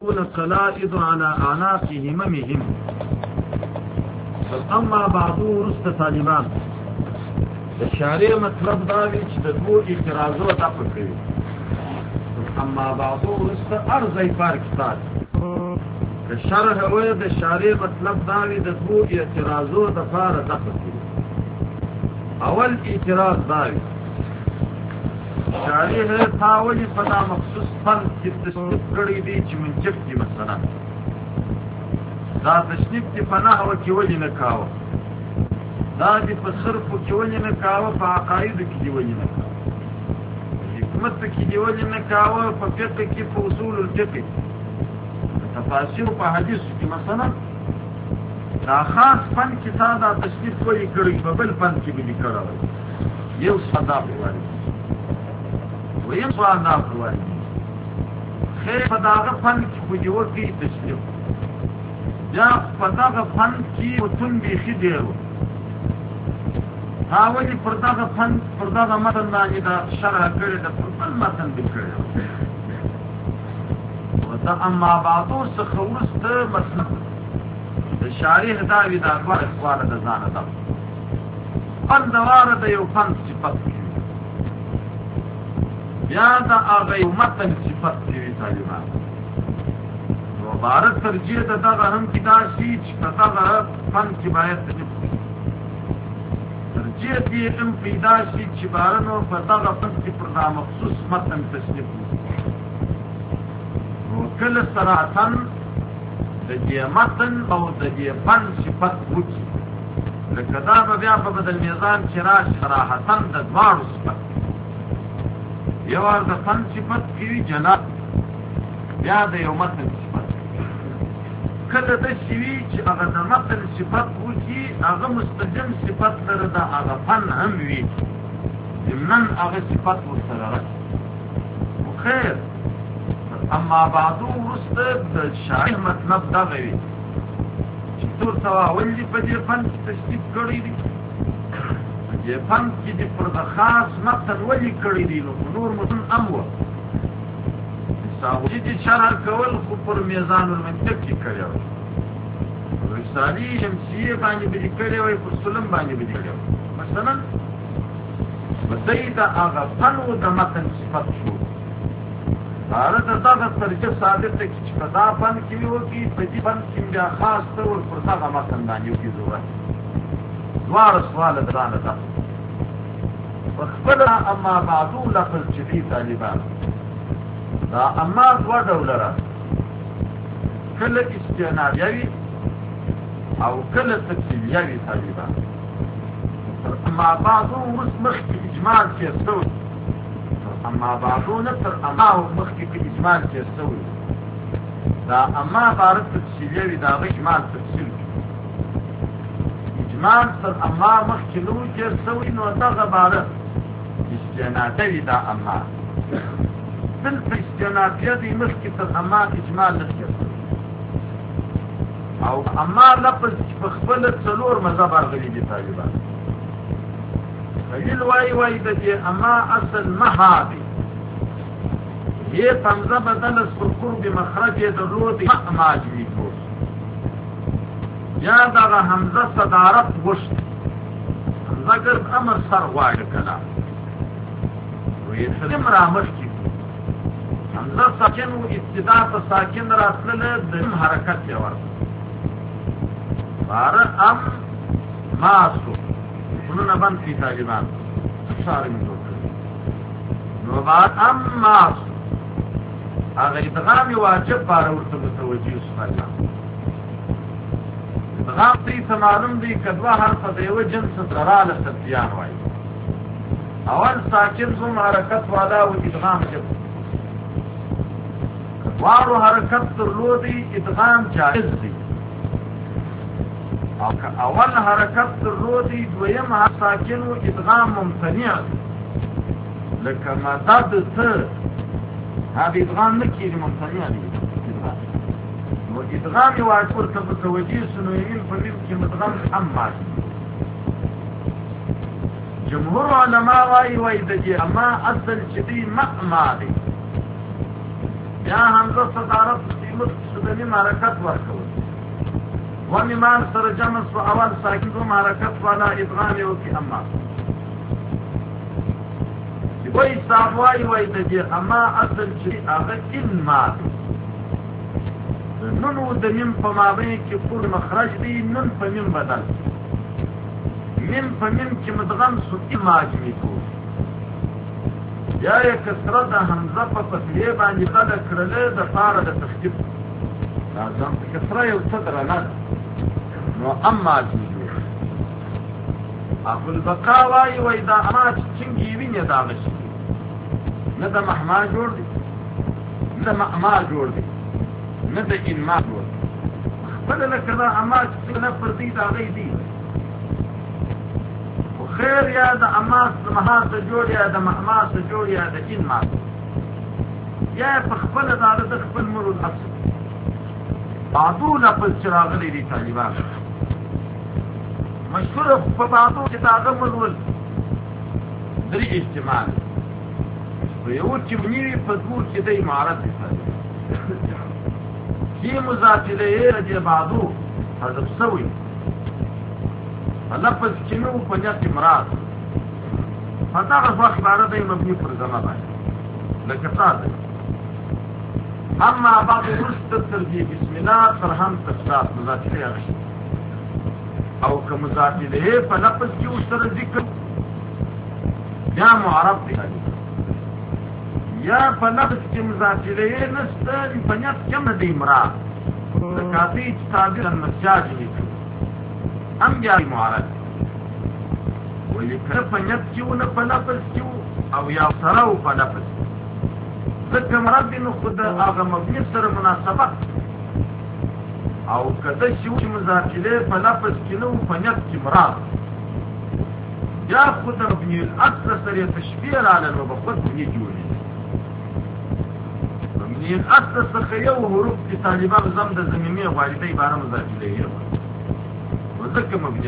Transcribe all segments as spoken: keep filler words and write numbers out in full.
القلائد على اعناق هممهم. اما بعضو رست طالبان د شارع مطلب دا وی چې د دوه اعتراضو دفع کوي. اما بعضو رست ارزي پاکستان د شرح او د شارع مطلب دا وی د دوه اعتراضو دفع دفع کوي. اول اعتراض دا وی شارع ہے تاولی پدا مخصوص فن کی تصنیف کری دی چی منجب کی مثلا دا تصنیف کی پناہ و کیولی نکاو دا دی پا صرف و کیولی نکاو پا عقائد کی دیولی نکاو حکمت کی دیولی نکاو پا فقہ کی پا اصول الفقہ تفاصیر پا حدیث کی مثلا دا خاص فن کی تا دا تصنیف کوئی کری پا بل فن کی بلی کراو یہ اس فدا پواری ویم سوال دا پروای خیر پداغه فن کی پجور کی تشریف یا پداغه فن کی متن بیخی دیرو هاولی پرداغه فن پرداغه متن دانی دا شرح کرده دا پرپل متن بکرده و دا اما بعدو سخورست مثلا دا شارح داوی دا اخوار اخوار دا زانه دا فن دوار دا یو فن صفت کی یا دا آغای متن صفت کیوی طالبان و بارد ترجیح دا دا غرم کی دا شیچ دا غرم فن کی باید تجب ترجیح دی ام پیدا شیچ بارنو دا غرم کی پردا مخصوص متن تصنیف و کل سراتن دا دی متن او دا دی فن صفت وکی لکدا بیا پا بدل میزان چراش سراحتن دا دوارو صفت یوار دا فن صفت کیوی جناب بیا دا یو متن صفت کده دا شوی چی اغا دا متن صفت وچی اغا مستجم صفت در دا اغا فن هم وی ضمنن اغا صفت وسترارت و خیر اما بعدو رست دا شارح مطلب دا غوی چی طور تواول دی پا دی فن تشتیب کری دی یہ فن کی دی پر دا خاص مقصد ولی کری دی نو نور متن امو ساوی دی شرح کول خو پر میزان المنطق کی کری ہو رسالی شمسیه بانی بدی کری ہوئی پر سلم بانی بدی کری ہو مثلا بدئی دا آغا فن و دا متن صفت شو بارد دا دا ترجہ صادق تا کچھ پدا فن کیوی ہوگی پدی فن کیم بیا خاص تا اور پر دا متن دانیو کی ضرورت دوار سوال دران دا وخبرنا اما بعدو لفظ جدید طالبان دا اما دو دولرا کل استعنابیوی او کل تکسیبیوی طالبان اما بعدو مخ کی اجمال کے سوی اما بعدو نتر اما مخ کی اجمال کے سوی دا اما بارد تکسیبیوی دا غی اجمال تکسیل اجمال سر اما مخ کلو کے سوی نو دا غبارد استعنابیوی دا اما دل پر استعنابیوی مخ کی تر اما اجمال نکر او اما لپس بخبلت سلور مذہب آرغلی دی طالبان خلیل وائی وائی دا دی اما اصل محابی یہ پمزہ بدل سکر بی مخرج در رو دی مأماجوی کو یا دا حمزہ صدارت گشت حمزہ گرد امر سر غاڑ کلا وی سلم رامش کی حمزہ ساکن و ابتدا پا ساکن راسلل دم حرکت جوار بارا ام ماسو انہوں بند کی طالبان سارے میں دو نو بار ام ماسو اگر ادغامی واجب بارا ارتب توجیه سفر ادغام تی معلوم دی کدوا حرف دیو جنس درال ستیان وائی اول ساکن زم حرکت والا و ادغام جب کدوارو حرکت ترلو دی ادغام جائز دی اول حرکت ترلو دی دویم ساکن و ادغام ممتنع دی لکه مدد تر هذا ادغام نکیری ممتنع دی و ادغام واجب ارتب توجیه سنویین فمیم کی مدغم حمد جمهور علماء وائی وائی دجی اما اصل چدی مأما دی یا حمزہ صدارت مخکې د میم حرکت ورکول و میمان سره جمع سو اول ساکن دوم حرکت والا ادغام یې وکړي اما وای صاحب وای وای د دې اما اصل چې هغه ان ما نون و د میم په مابین کې پور مخرج دی نون په میم بدل میم په میم کې مدغم سو اماجمی کو یا یې کسره د حمزه په فتحې باندې قد کړلې د پاره د تخفیف لازم کسره یو څه درنه نو اما جی ابو البقا وای وای دا اما څنګه ویني دا غشي نه د محما جوړ دی نه د محما جوړ دی نه د انما جوړ دی خپل لکه دا اما چې نه پردي دا غي دي خو خیر یا د اما د محا ته جوړ یا د محما ته جوړ یا د انما یا په خپل دا د خپل مرو اصل بعضو لفظ چې راغلي دي طالبان مشهور په بعضو چې داغه مرول درې احتمال یو چې بنیوي په دور کې د عمارت دی کې مضاف الیه د بعضو حذف شوی لفظ چې نو په نیت مراد فدغه وخت عبارت دی مبني پر ضمه باندې لکه تاسو اما بعض رست تربیه بسم الله فرهم تفسات مضاف الیه او که مضاف الیه په لفظ کې سره ذکر یا معرب دی یا په لفظ کې مضاف الیه نشته په نیت کې هم د امراد زکاتی چې تعبیر المجاز لیکي هم یا معرب ولې کله په نیت کې ونه په لفظ کې او یا سره او په لفظ ځکه مراد نو خود هغه مبني سره مناسبت او کله چې مضاف الیه په لفظ کې نو په نیت کې مراد یا خود مبني الاصل سره تشبیه علی المبخد نه جوړي الاصل څخه یو حروف چې طالبان زم د زمینی غواړي د عبارت مضاف الیه وذکر مبني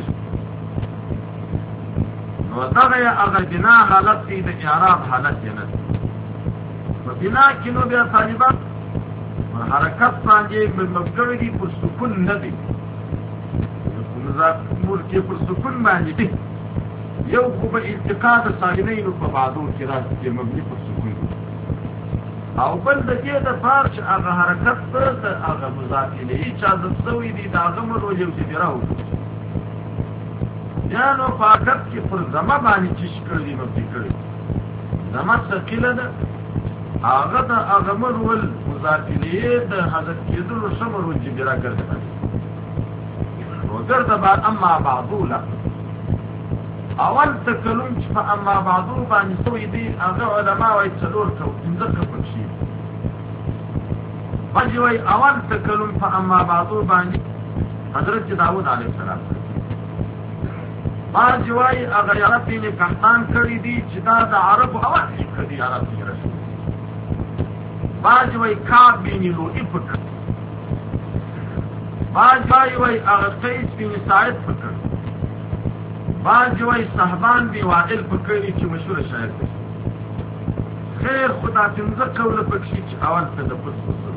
نو دا یا هغه بنا حالت دی د اعراب حالت نه په بنا کې نو بیا طالبان حرکت باندې مبګړي دي پر سکون نه دي مضاف مور کې پر سکون باندې دي یو خو په التقاء د ساکنین په بعضو کې راځي مبني پر سکون او بل د دې د فار چې هغه حرکت پر هغه مضاف الیه چې د سوي دي دا هغه مرو یو چې راو یا نو فقط کې پر زما باندې چې شکړې مبدي کړې زما ثقيله ده هغه د هغه مرو مضاف الیه د حذف کېدلو شمر چې را ګرځي وګرځه بعد اما بعضو لا اول تکلم چې په اما بعضو باندې سوی دي هغه علما وايي څلور کو څنګه پکشي باندې وايي اول تکلم په اما بعضو باندې حضرت داوود علیه السلام باندې وايي هغه عرب یې کمتان کړی دي چې دا د عربو اول کړي عرب یې رسول باندې وايي کاب بن لؤي فکر باندې وايي هغه قیس بن سعید فکر باز جوای صحبان بی وائل پکړي چې مشهور شاعر دی خیر خدا څنګه قول پکشي چې اول څه د پس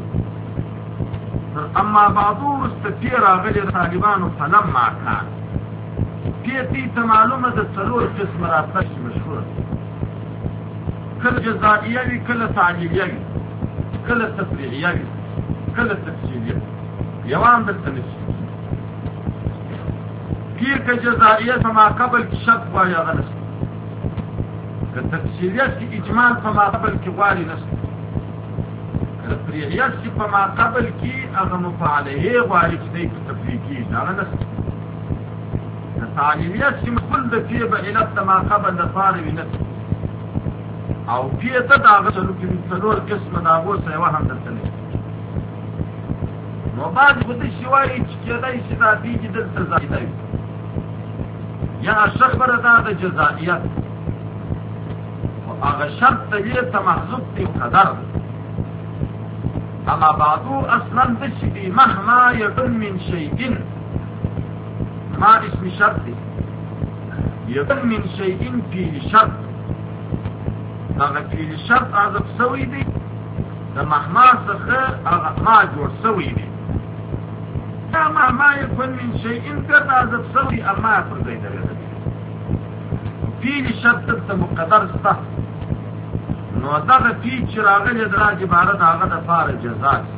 اما بعضو استفیر راغلي طالبانو فلم ما کان پیتی ته معلومه د څلور قسم راتلش مشهور کله جزائیه وی کله تعلیلیه وی کله تفریعیه وی کله تفصیلیه یوان د تنشي پیر که جزائیت فما قبل کی شک واری آغا نسل که تفصیلیت کی اجمال فما قبل کی واری نسل که تفریعیت کی فما قبل کی اغا مفعلهی واری کی دیکھ تفریقی آغا نسل که تعلیمیت کی مقبل دفیه با علت فما قبل دفاروی نسل او پیتا داغا چلو کی سلور قسم داغو سیوه هم دستنی نو بعد خودی شواری چکیدای شدا بیجی دل تزایدای یا شخبر دا د جزائیت و اغا شرط تیت محضوب تی قدر اما بعضو اصلا دشتی مهما یکن من شیئن ما اسم شرطی یکن من شیئن فیل شرط اغا فیل شرط عذب سوی دی د محما څخه هغه ما جوړ سوی دی. دا محما یکون من شیئن ګرد عذب سوی اما پر ځای درېدلی. فیل شرط دلته مقدر سته، نو دغه فیل چې راغلی د راج عبارت هغه دپاره جزا شي.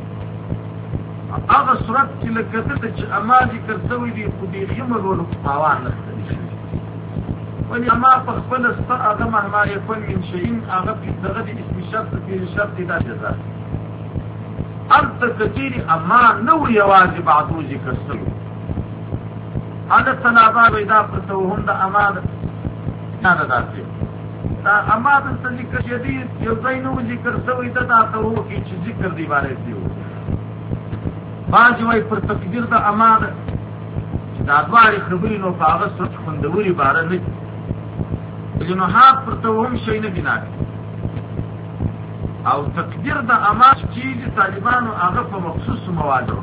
هغه صورت چې لکه دلته چې اما ذکر سوی دی خو بیخي ملولو تاوان نشته دی ولې اما په خپله سته هغه مهما یکون من شیئن هغه دغه د اسم شرط فیل شرط دا جزا شي. هلته که چیرې اما نه و یوازې بعدو ذکر سوی هغه طلابان وایي دا په توهم د اما ده نه ده داسې دا اما دلته ذکر شدید یو ځای نه و ذکر سوی ده دا ته وکړي چې ذکر دی عبارت دی. بعضې وایي پر تقدیر د اما ده چې دا دواړې خبرې نو په هغه صورت خوندورې باره نه دي. جنوحات پر توهم شی نه بنا کوي او تقدیر د اما چې د طالبانو هغه په مخصوصو موادو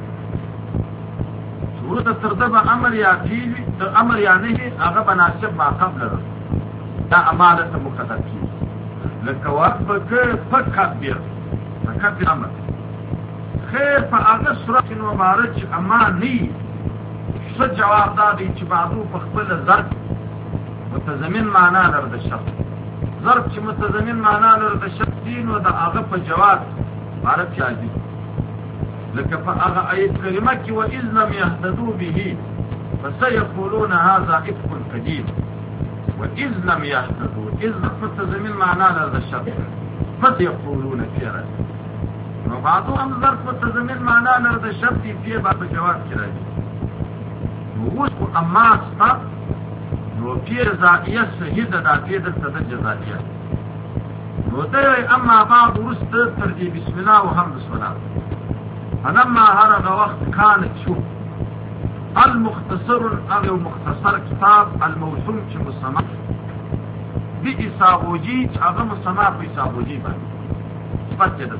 وروسته تر ده به امر یا فیل د امر یا نهي هغه به ناسب ما قبله ده دا اما دلته مقدر کېږي. لکه وربکه فکبر فکبر امر خیر په هغه صورت مبارک چې اما نه وي ښه جواب دا دی چې بعدو په خپله ظرف متضمن معنا لري د شرط ظرف چې متضمن معنا لري د شرط دي نو د هغه په جواب عبارت راځي. لکه په هغه آیت کریمه کې وإذ لم يهتدوا به فسيقولون هذا إفك قديم. وإذ لم يهتدوا إذ متضمن معنا لري د شرط فسيقولون فيها نو بعضو هم ظرف متضمن معنا لري د شرط فيه په جواب کې راځي. نو اوس اما ستا نو فيه جزائیه صحیح ده دا فيه دلته د جزائیه نو ته اما بعد وروسته تر دې بسم الله وحمد الصلاه فلما هرغ وقت كانت شوف المختصر او مختصر کتاب الموسوم چې مسمى بإسابوجي چې هغه مسمى په إسابوجي باندې صفت ده.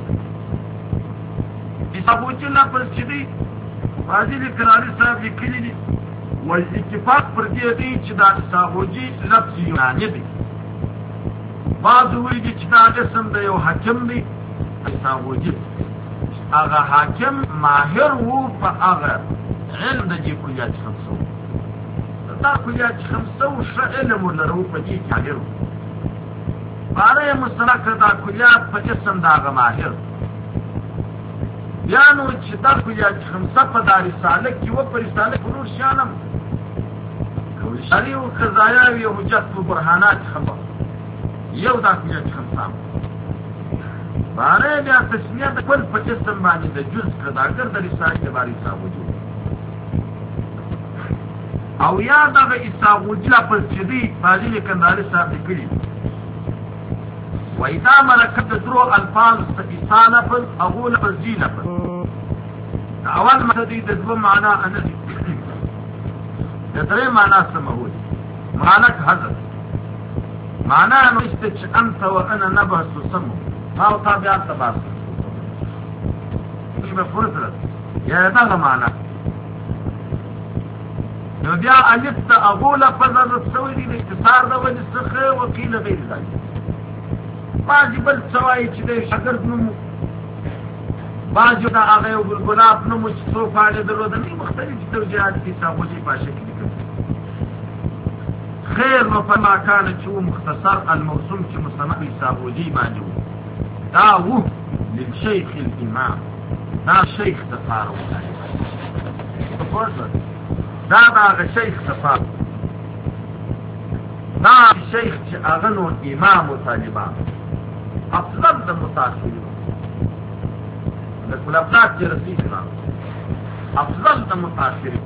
إسابوجي لفظ چې دی فاضل کراري صاحب لیکلي دي والاتفاق پر دې دی چې دا إسابوجي لفظ یوناني دی. بعض وایي چې دا اسم د یو حاکم دی إسابوجي هغه حاکم ماهر وو په هغه علم د دې کلیات خمسو دا کلیات خمسو ښه علم ولرو په دې کې ماهر وو باره یې مستلق دا کلیات په اسم د هغه ماهر بیا نو چې دا کلیات خمسه په دا رساله کې وه په رساله کې نور شیانم رسالې و قضایا وي حجت و برهانات خبر یو دا کلیات خمسه باره بیا تسمیه د کل په اسم باندې د جز کداګر د رسالې د باري صاحب وجود او یا دغه اساغوجي لپس چې دی فاضل کنداري صاحب لیکلي وإذا ملکت د درو الفاظ اسا لفظ هغو لفظ جي لفظ اول مددي د دوه معنا انا دي د درې معنا سمول معنی حذف معنا نو است انت وانا نبهس سمو ما هو طابعات تباسط مش مفهوم ثلاث يا هذا معنى نو بیا الف ته اقول فضل تسوي دي اختصار ده ولسخه وقيل غير ذلك باجي بل سوای چې د شاګرد نوم باجو دا هغه یو ګلاب نوم چې څو فاعل درلود نه مختلف توجيهات کې صاحبوجي په شکل کې خیر نو فما كان چې مختصر الموسوم چې مصنف صاحبوجي باندې دا وو للشيخ الامام دا شیخ تفارو دا دا هغه شیخ تفارو دا شیخ چې هغه نو امام و طالبان افضل د متاثرین د کلابلات چې رسیدنا افضل د متاثرین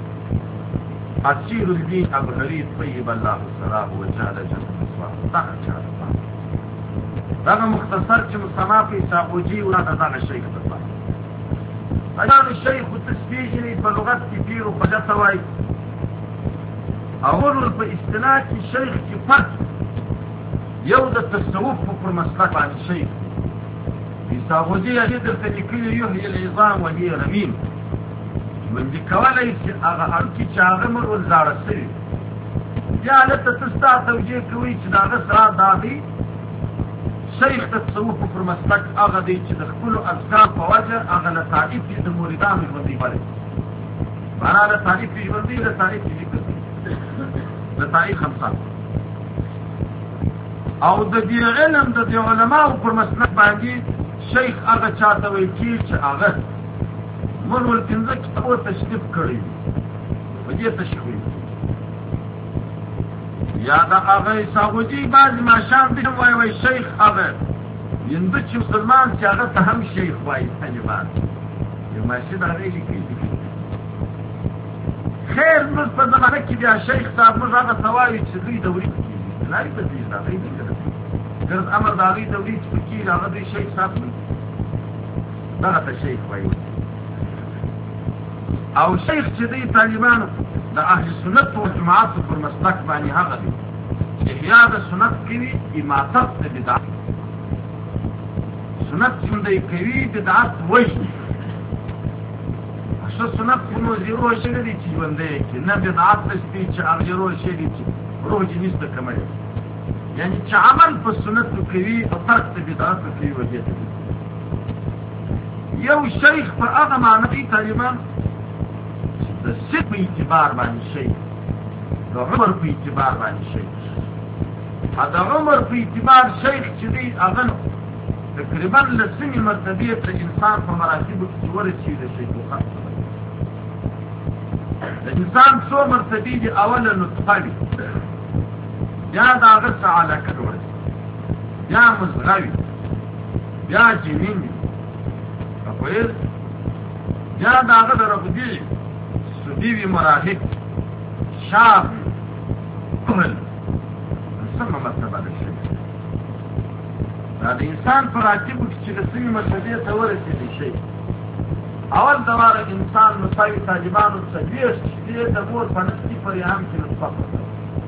اسیر الدین ابو حرید طیب الله سراه وجعل جنة مصباح دا چاره دا مختصر چې مصطفی په صاحبوجي ولا دا شیخ تفارو اجان الشيخ التسبيحي په لغت کې پیر او خجته وای اول په اصطلاح کې شیخ کې فرق یو د تصوف په مسلک باندې شیخ صاحبوجي یې د تکلیل یحیی العظام وهي رمیم من دي کولای چې هغه هرڅه چې هغه مر ولزاړه سي یا له تاسو توجیه کوي چې دا غسرا دادي شیخ د تصوف پر مسلک هغه دی چې د خپلو اذکار په وجه هغه لطائف یې د مریدانو ژوندي بلي معنا لطائف یې ژوندي لطائف یې ذکر لطائف خمسه او د دې علم د دې علماو پر مسلک باندې شیخ هغه چاته وایي چې هغه من ول پنځه کتابو تشریف کړی په دې تشریف یا دا هغه سعودي بعض ماشام دې وایي وایي شیخ هغه یند چې مسلمان چې هغه ته هم شیخ وایي طالبان یو ماشي دا ویلي کوي خیر موږ په زمانه کې بیا شیخ صاحب موږ هغه سوایي چې دوی دوري کېږي لاري په دې دا ویلي کړه ګرځ امر دا غي دوري چې کې هغه دوی شیخ صاحب دا ته شیخ وایي او شیخ چې دی طالبانو د اهل سنت او جماعت پر مسلک باندې هغه دی احیا د سنت کوي اماتت د بدعت سنت څنګه کوي بدعت وایي څه سنت کومو زیرو شي دي چې باندې کې نه بدعت دي چې هغه زیرو شي دي چې روح دې نشته کمل یعنی چې عمل په سنت کوي او ترک د بدعت کوي وجه یو شیخ په هغه معنی طالبان د سید په اعتبار باندې شي د عمر په اعتبار باندې شي دا عمر په اعتبار شیخ چې دی هغه تقریبا لسمې مرتبې د انسان په مراتبو کې ورسېږي د شیخوخه د انسان څو مرتبې دي اوله نطفه وي بیا د هغه څه علاقه ورسي بیا مزغه وي بیا جنین وي پوهېږې بیا د هغه د رغدي دیوی مراحق شاب کمل سمه مرتبه ده شي دا د انسان په راتبو کې چې د سمې مرتبې ته ورسېدی شي اول دواره انسان مساوي طالبانو څلوېښت شپې د مور په نسکي پورې هم کې نطفه پرته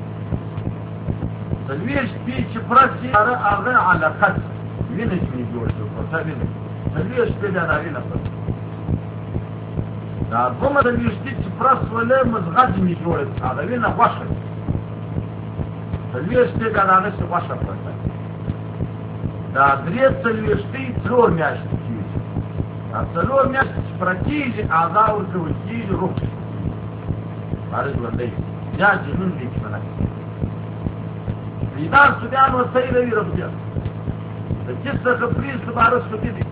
څلوېښت شپې چې پوره شي هغه علاقه وینه ځینې جوړ شو پرته وینه څلوېښت شپې بیا دا وینه پرته دا دومره د ویشتي چې پرس ولې مزغه ځینې جوړه هغه وینه غوښه څلوېښتې بیا د هغه چې غوښه پرته دا درې څلوېښتې څلور میاشتې کېږي دا څلور میاشتې چې پوره کېږي اعضا ورکول کېږي روح هغه ژوندی بیا جنون دی چې منه بیدار سودیان وسایلوي ربجه د جس څخه پریز دوباره سودي دي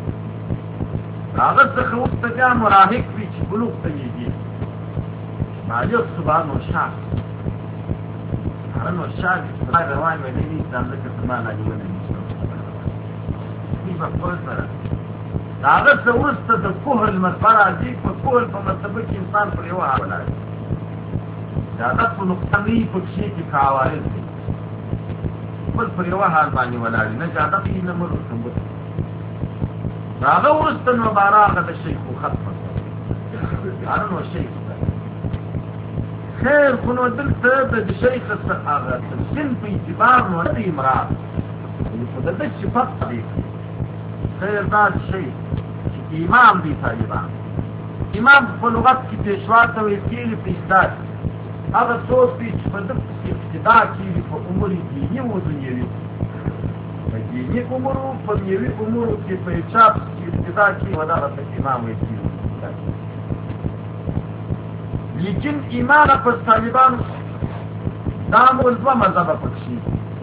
هغه څخه وروسته بیا مراهق وي چې بلوغ ته یېږي بالغ صبح نوشاک هغه نوشاک چې روان وي نه وي دا ځکه زما ناجوړه نشته دي په خپل سره د هغه څه وروسته د کهل مرتبه راځي په کهل په مرتبه کې انسان پر یوه حال ولاړ د عادت په نقطه نه وي په کښې کې که عوارض دي خپل پر یوه حال باندې ولاړ نه چې عادت یې نه مر ورته هغه وروسته نو باره هغه د شیخوخت هغه نو شیخ خیر خو نو دلته د شیخ هغه سن په اعتبار نو نه دی مراد خو د ده صفت دی خیر دا شیخ چې امام دی طالبان امام په لغت کې پیشوا ته ویل کېږي په اصطلاح هغه څوک دی چې په ده پسې اقتدا کېږي په امور دیني و دنیوي په دیني امورو په دنیوي امورو کې په چا پسې اقتدا کېږي و دغه ته امام ویل کېږي لیکن ایمان پس طالبان دا مول دوه مذهبه پکښې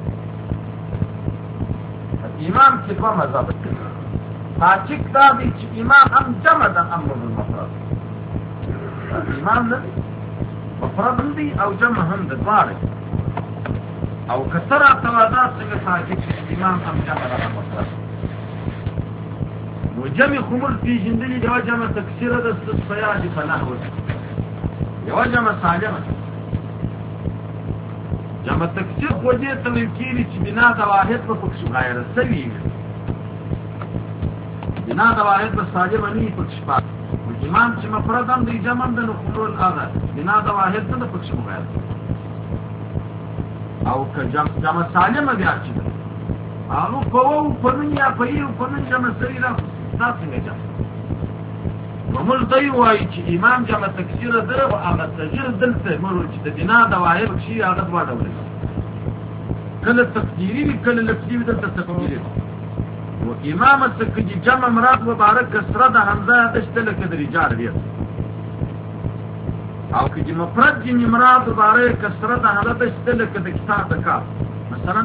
ایمان کې دوه مذهبه تاجک دا دی چې ایمان هم جمع ده امر بالمفرد ایمان نه دی مفرد هم دی او جمع هم ده دواړه او کثر اعتراضات څنګه تاجک ایمان هم جمع ده مفرد نو جمع خمر پیژندلي یوه جمع تکثیره ده سیادي په نحو یوه جمع سالمه جمع تکثیر خو دې ته ویل کېږي چې بنا د واحد به پکښې غایره سوي وي بنا د واحد به سالمه نه وي پکښې پاتې ایمان چې مفرد هم دی جمع هم ده نو خلول هغه بنا د واحد نه ده پکښې مغایر او که جمع سالمه بیا چې ده هغه په وو په نن یا په یو په نن جمع سوي ده دا څنګه جمع ومول دی وایي چې امام جمع تکثیره ده او هغه تغییر دلته مرو چې د بنا د واحد پکښې هغه دوه ډوله کله تقدیری وي کله لفظي وي دلته تقدیری و امام څخه چې جمع مراد مبارک کسره د حمزه دشته لکه د رجال دی او چې مفرد چې مراد مبارک کسره د حمزه دشته لکه د کتاب د کاف مثلا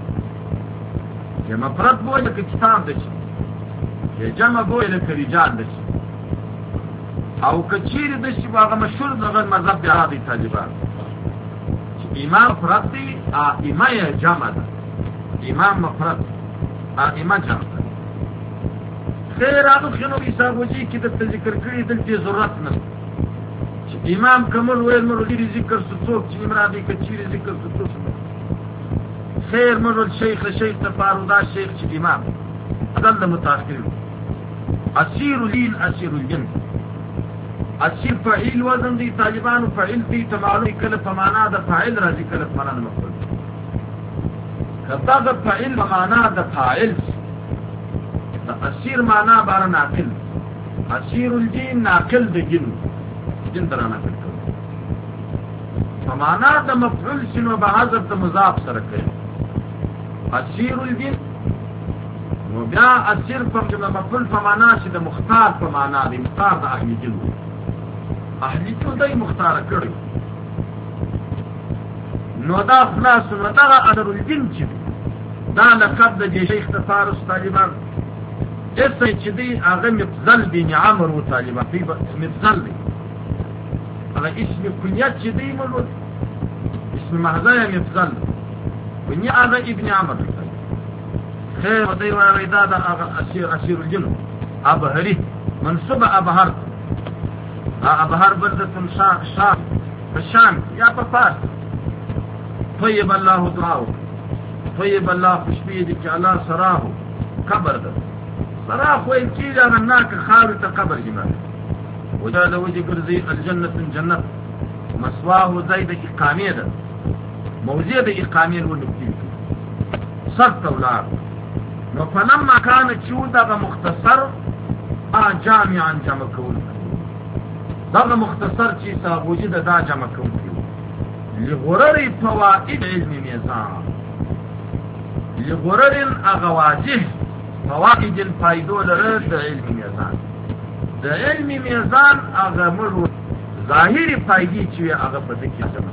چې مفرد بو لکه کتاب دشته چې جمع بو لکه رجال دشته او کچیر دشته هغه مشهور دغه مذهب دی عادي طالبان امام مفرد دی ائمه جمع ده امام مفرد ائمه جمع ده خیر هغه خنو حساب وجي کې د ذکر کړي دلته ضرورت نه چې امام کمل ویل مرودي ذکر څوک چې مرادي کچیر ذکر څوک خیر مرود شیخ شیخ تفارودا شیخ چې امام اقل متأخر اسیر لین اسیر الجن اسیر فعیل وزن دی طالبان فعیل دی تمالوی کل فمانا دا فاعل رازی کل فمانا دا مفعول کتا دا فعیل فمانا دا فاعل دا اسیر مانا بارا ناقل اسیر الجین ناقل دا جن جن درا ناقل کل فمانا دا مفعول سنو بحضر دا مضاف سرکے اسیر الجین و بیا اسیر مفعول فمانا شی دا مختار فمانا دی مختار دا احلی جن اهلی تو دای مختار کړی نو دا خلاص نو دا اثر الجن چې دا لقب د شیخ تفارس طالبان اسې چې دی هغه مفضل بن عمرو طالبان په مفضل دی هغه اسم کنیت چې دی مولود اسم محضه مفضل کنیت هغه ابن عمرو خیر دی وایي دا دا هغه اسیر اسیر الجن ابهری منصوب ابهر ابهر بلدتن شام فشام یا په فارس طيب الله دعاو طيب الله خوشبی دی که الله سراهو قبر ده سراح ویل کیږي هغه ناکه خاورې ته قبر جمع ودا د وجه ګرځي الجنة جنت مسواه ځای د اقامې ده موضع د اقامې ونکتي سر تولار نو فلما كان چود هغه مختصر جامعا جمع کول دغه مختصر چې صاحبوجي د دا جمع کوم لغرر فوائد علم میزان لغرر اغواجه فوائد الفائدو لره د علم میزان د علم میزان هغه مرو ظاهری فائدې چې هغه په دې کې جمع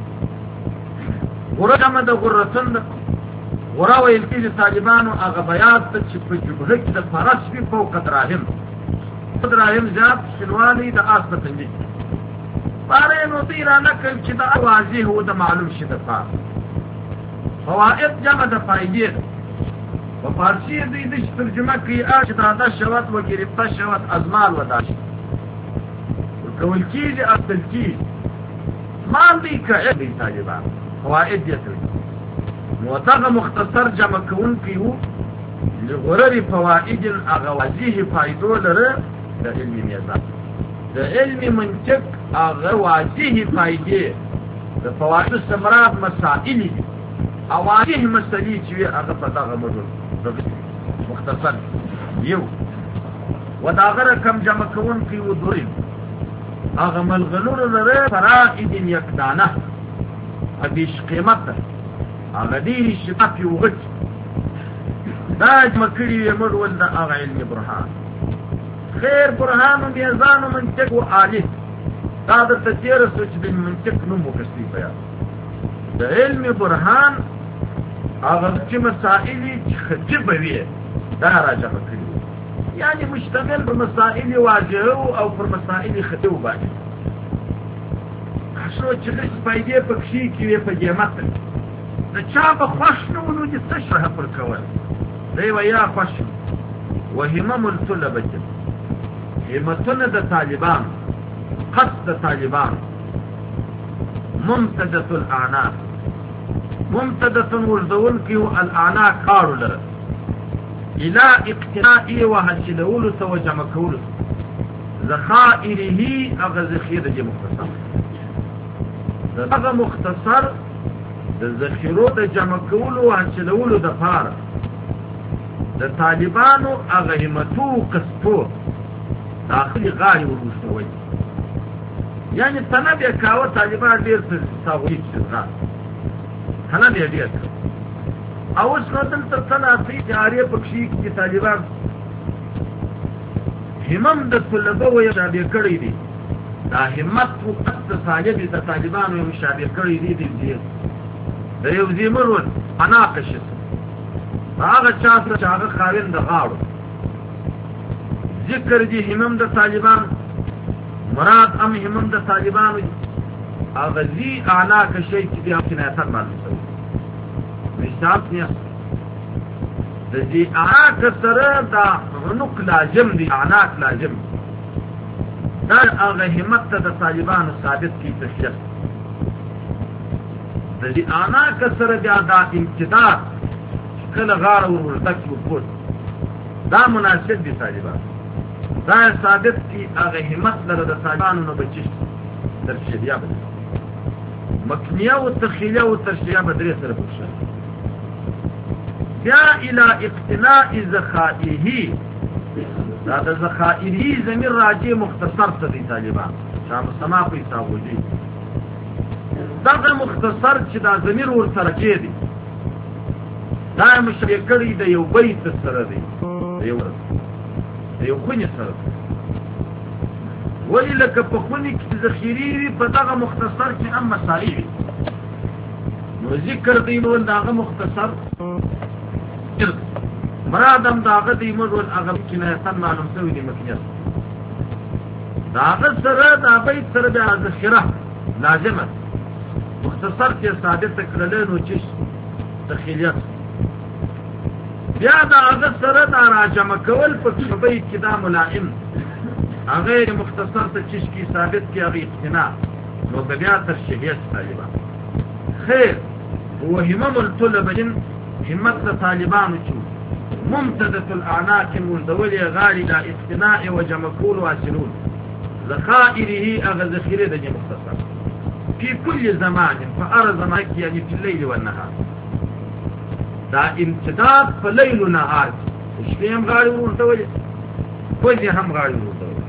غره جمع د غرتن غره ویل کې طالبانو هغه بیات چې په جبهه کې د فرس په فوق دراهم دراهم زیاد شنوالی دا آس بتنگی باره نو دیرا نکل چی دا واضح ہو دا معلوم شی دا فار فوائد جمع دا فائدی دا و فارسی دی دش ترجمه کی آش دا دا شوت و گرفتا شوت ازمال و داشت و کول چیز اصل چیز مان دی که علم دی طالبان فوائد دیتر موتاق مختصر جمع کون کیو لغرر فوائد اغوازیه فائدو لره د علم میزان د علم منطق هغه واضح فائدې د فوائد سمرات مسائل دي او واضح مسلې چې هغه په دغه موضوع مختصر یو وداغره کم جمع کوون کې و دوی هغه ملغلور لره فرائد یکدانه ابيش قیمت هغه دې شپه یوغت دا مکړی یمر ول د هغه علم برهان خیر برهان میزان منطق و آله دا د تفسیر سوچ د منطق نو مکسي بیا د علم برهان هغه چې مسائل خطیب وي دا راځه کړی یعنی مشتمل پر مسائل واجهه او پر مسائل خطیب باندې شو چې د سپایدې پکشي کې په جماعت د چا په خوښ نو نو د تشرح پر کول دی ویا خوښ وهمم الطلبه همتونه د طالبان قصد طالبان ممتدة الاعناق ممتدة وردون کیو الاعناق کارو لره الى اقتنائی وحسلولو سو جمع کولو ذخائره اغا ذخیره جه مختصر اغا مختصر د ذخیرو د جمع کولو وحسلولو د پاره د طالبانو اغا همتو قصدو داخلی غاری وروشتوی یعنی تنبیه کاوه طالبان دیر ساویت شدغان تنه دی ډیر او اوس نو دلته تنه په جاریه پکشي کې طالبان همم د طلبه وې شابه کړی دي دا همت وقت صاحب د طالبانو یې مشابه کړی دي دي د یو زمرون اناقش هغه چا چې هغه خاوند غاړو ذکر دي همم د طالبان مراد ام همم د طالبانو هغه زی اناقش شي چې د حکومت باندې مثال نه د دې اناقش سره دا عنق لازم دي اناق لازم دا هغه همت د طالبانو ثابت کی تشریح د دې اناقش سره بیا دا امتداد کله غاړه ورتک وکړ دا مناسب دي طالبان دا ثابت کی هغه همت لره د طالبانو نه بچی ترشیح به مکنیه او تخیلیه او ترشیح به درې سره پوښتنه بیا الى اقتناء ذخائره دا د ذخائره زمیر راجع مختصر ته دي طالبان شام سما په حساب وږي دا مختصر چې دا زمیر ور سره کې دي دا مشابه کړی د یو بیت سره دی یو یو خونی سره ولی لکه په خونی کې ذخیری وي په دغه مختصر کې هم مسائل وي نو ذکر دی نو دغه مختصر مرادم داغه دی مزول هغه کنایتن معلوم شوی دی مکنیت داغه سره دا بیت سره د ذخیره لازمه مختصر کې ثابت کړل نو چې تخیلیت بیا دا هغه سره دا راجمه کول په بیت کې دا ملائم هغه مختصر ته چې کی ثابت کې هغه اقتناع نو بیا ترشیحیت طالبا خیر هو همم الطلبه همت طالبان چې ممتدة الأعناق مندولي غالي لا اقتناء وجمكول واسلون ذخائره أغا ذخيره دجي مختصر في كل زمان فأرى زمانك يعني في الليل والنهار دا امتداد فليل ونهار شبه هم غالي ورطولي فوزي هم غالي ورطولي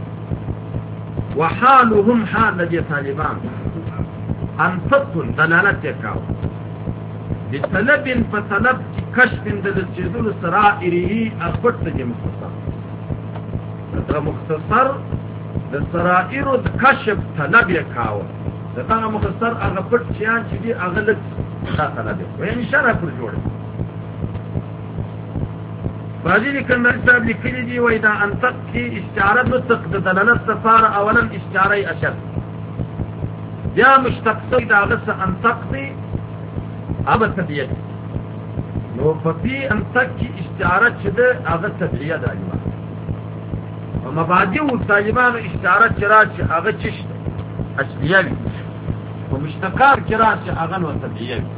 وحالهم حال لدي طالبان أن تطل دلالت يكاو بطلب فطلب کشف د رسیدل سرائره اخبر ته مختصر دا مختصر د سرائر د کشف طلب وکاو دا مختصر هغه پټ چیان چې دی هغه لږ طلب وي ان شاء الله پر جوړ باندې کله صاحب لیکلي دی وای دا انتق کی استعاره نطق د دلالت سفار اولا استعاره اشد بیا مشتق دا غس انتق دی اب تبیت نو ففي انتق کی استعاره چې ده هغه تبعیه ده ایوه او مبادئ طالبانو استعاره چې راشي هغه چشت اصلیه وي او مشتقات چې راشي هغه نو تبعیه وي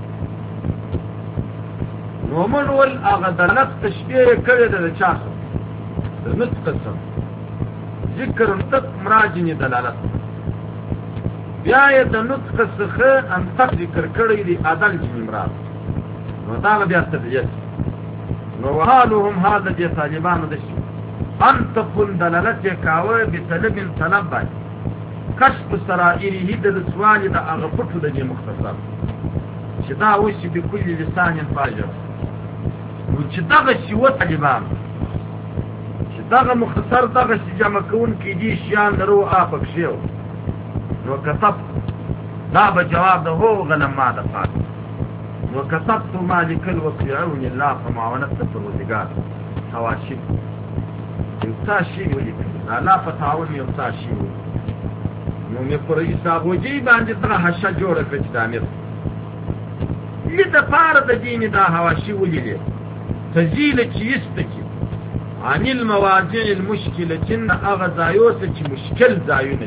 نو موږ ول هغه دلالت تشبیه کړی ده د چا د نطق سره ذکر نطق مراجع دلالت بیا یې د نطق څخه انتق ذکر کړی دی عدل چې مراد نو دا بیا تبعیت نو حالهم هذا دي طالبانو د شي ان تكون دلالت کاوه بطلب طلب باندې کشف سرائره د سوال د هغه پټو د مختصر چې دا وشي په کل لسان فاجر نو چې دا شی و طالبان چې دا مختصر دا شی جمع کون کې دي شیان درو افق شیو نو کتب دا به جواب ده هو غلم ما ده فات وكتبت مالك الوقيعون الله فمعونت الروزقات حواشي يوتاشي ولي لا فتاون يوتاشي نو مې پر حساب وجي باندې دا حشه جوړه کړې د امیر لده پار د دین دا حواشي ولي تزيل چیستکی عن المواضع المشكله جن اغذايوس چې مشکل ځایونه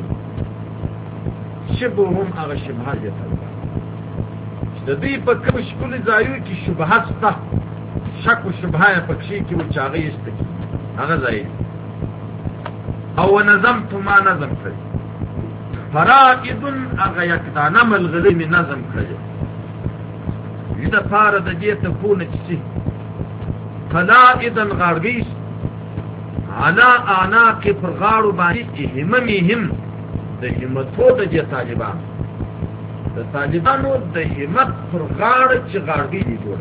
شبههم اغه شبهه دي د دې په کوم شکل ځایو کې شبهه سته شک او شبهه په کې کې و چاغې است هغه ځای او نظمت ما نظم کړی فرائض هغه یکدانه ملغلی می نظم کړی دا پاره د دې ته کو نه چی فلائدا غربیش علا اعناق پر غاړو باندې هممهم د همتو د طالبان د طالبانو د همت پر غاړه چې غاړګۍ دي جوړ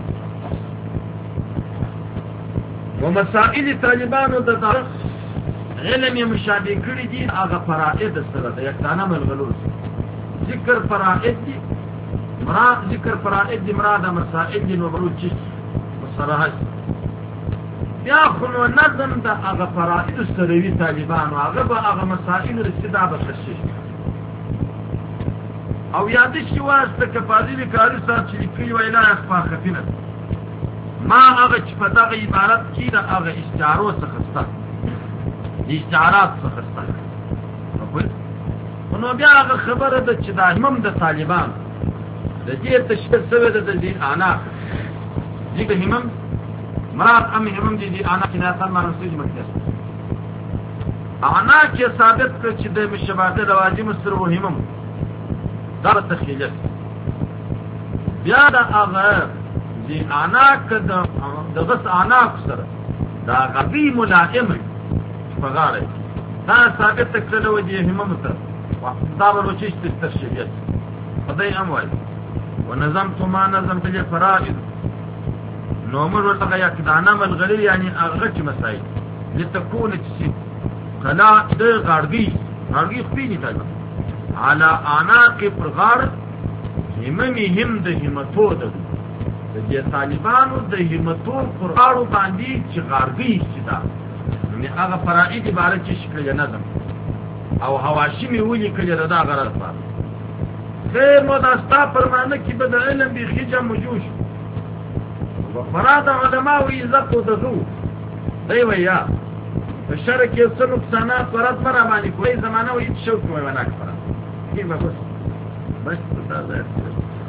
و مسائل طالبانو د علم یې مشابه کړي دي هغه فرائض سره د یکدانه ملغلور ذکر فرائض دي مراد ذکر فرائض دي مراد مسائل دي نو مرود چې مصرحات بیا خو نو نظم د هغه فرائض سره وی طالبانو هغه به هغه مسائل رسیدا به تشریح او یاد شي واسطه کفاضل کاری سره چې لیکي ویلا اخفا خفینه ما هغه چې په دغه عبارت کې د هغه استعارو څخه ست دي استعارات څخه ست نو بیا هغه خبره ده چې د همم د طالبان د دې تشکیل سوی د دې انا دغه همم مراد ام همم دي دي انا کې نه تل مانو سوي مکتس انا چې ثابت کړ چې د مشابهت لوازم سره همم دا تخیلت بیا دا هغه دی انا کده دغه انا سره دا غبي ملائم فغاره دا ثابت کړل و دي همم سره دا ورچې تشریحات خدای اموال ونظمت ما نظمت للفرائض نومر ورته یک دانه ملغلي یعنی هغه مسائل لتكون تسيب کلا د غړګي غړګي خپینی تا على عناق پرغار هممي هم د همتو د د طالبانو د همتو پرغارو باندې چې غړګي شدا یعنی هغه فرائض عبارت چې شکل نظم او حواشی ولي کله دا غرض پات خیر نو دا ستا پرمانه کې به د علم به خجه موجوش و فراد علماء و عزت و دغو دی ویا په شرع کې څه نقصانات ورات پر باندې کوئی زمانہ و هیڅ شوق کوي ونه کړه کی به بس بس دا